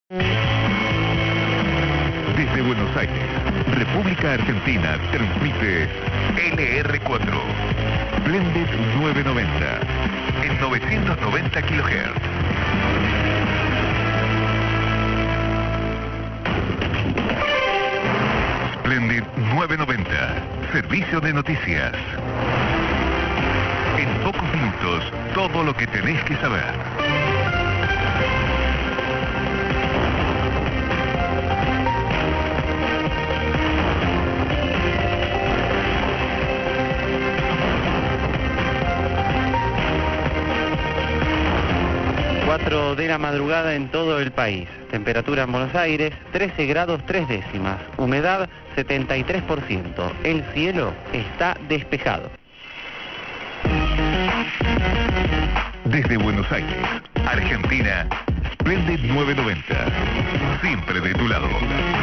Desde Buenos Aires, República Argentina, transmite LR4, Splendid 990, en 990 kHz. Splendid 990, servicio de noticias. En pocos minutos, todo lo que tenés que saber. De la madrugada en todo el país. Temperatura en Buenos Aires, 13 grados 3 décimas. Humedad, 73%. El cielo está despejado. Desde Buenos Aires, Argentina, Splendid 990. Siempre de tu lado.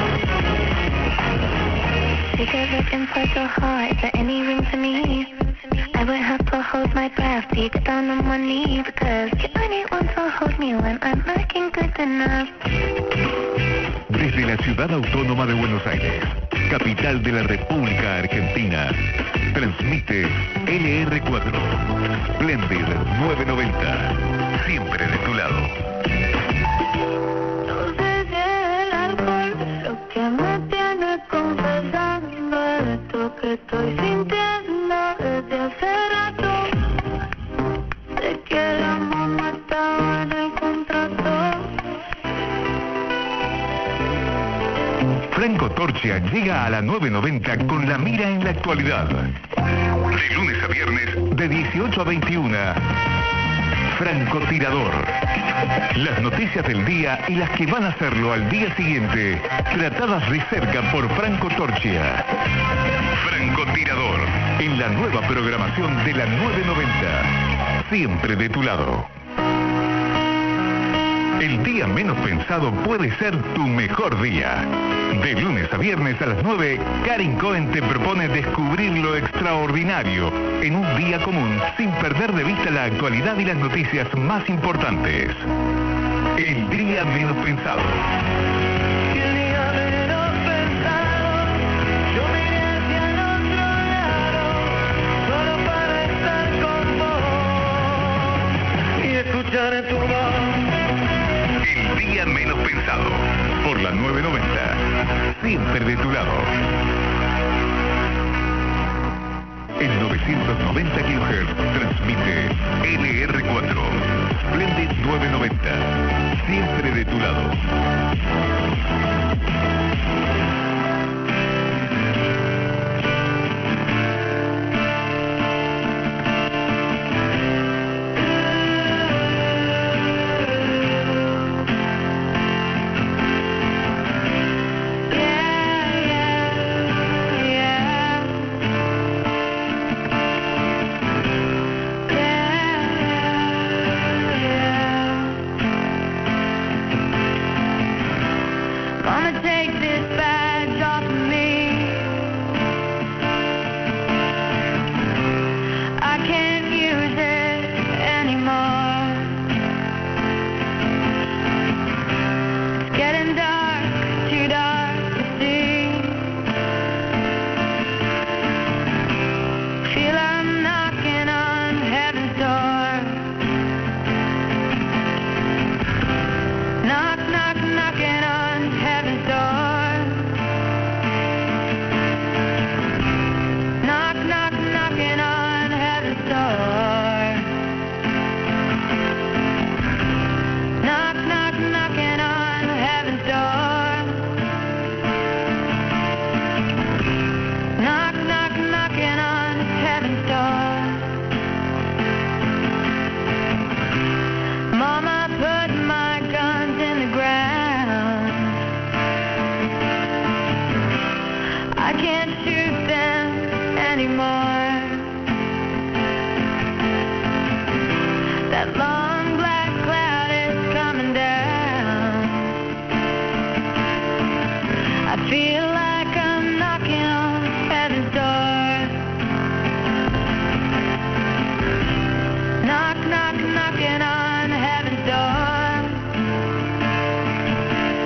I would have to hold my breath, to get down on one knee, because you only want to hold me when I'm looking good enough. Desde la ciudad autónoma de Buenos Aires, capital de la República Argentina, transmite LR4, Splendid 990, siempre de tu lado. No sé si es el alcohol lo que me tiene confesando esto que estoy sintiendo desde hace rato. Sé que el amor no estaba en el contrato. Franco Torchia llega a la 990 con la mira en la actualidad. De lunes a viernes, de 18 a 21. Francotirador. Las noticias del día y las que van a hacerlo al día siguiente, tratadas de cerca por Franco Torchia. Francotirador, en la nueva programación de la 990. Siempre de tu lado. El día menos pensado puede ser tu mejor día. De lunes a viernes a las 9, Karin Cohen te propone descubrir lo extraordinario en un día común sin perder de vista la actualidad y las noticias más importantes. El día menos pensado. El día menos pensado, yo miré hacia el otro lado, solo para estar con vos y escuchar tu voz. El día menos pensado, por la 990, siempre de tu lado. En 990 kHz transmite LR4, Splendid 990, siempre de tu lado. Knocking on heaven's door.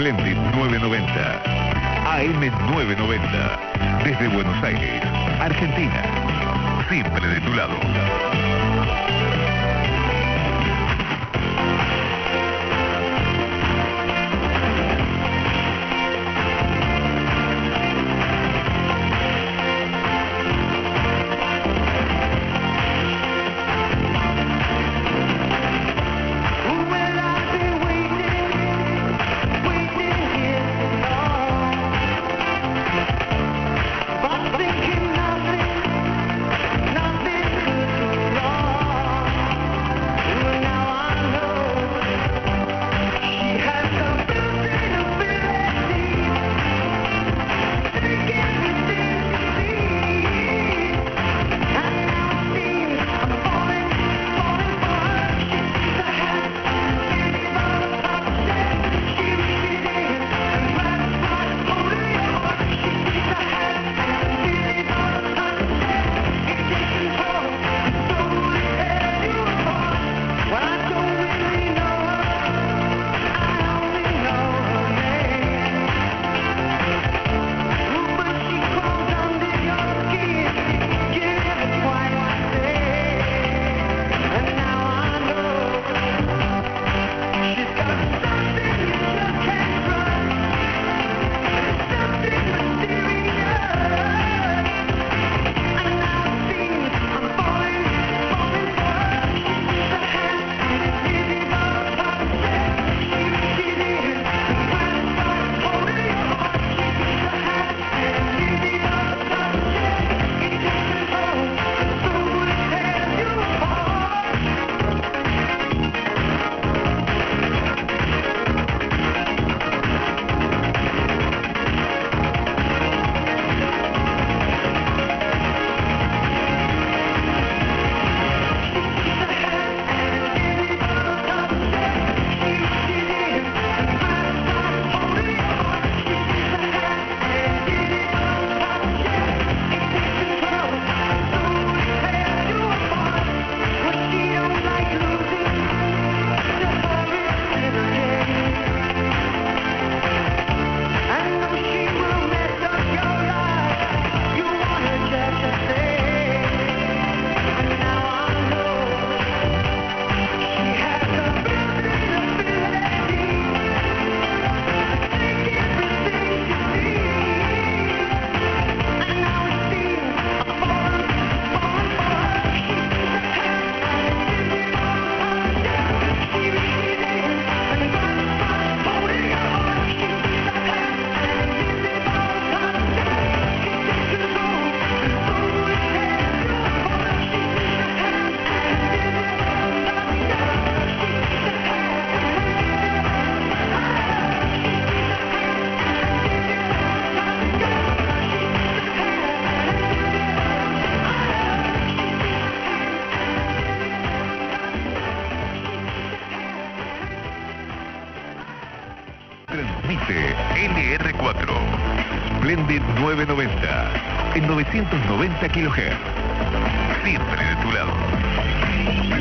Splendid 990. AM 990. Desde Buenos Aires, Argentina. Siempre de tu lado. Transmite LR4 Splendid 990 en 990 kHz. Siempre de tu lado.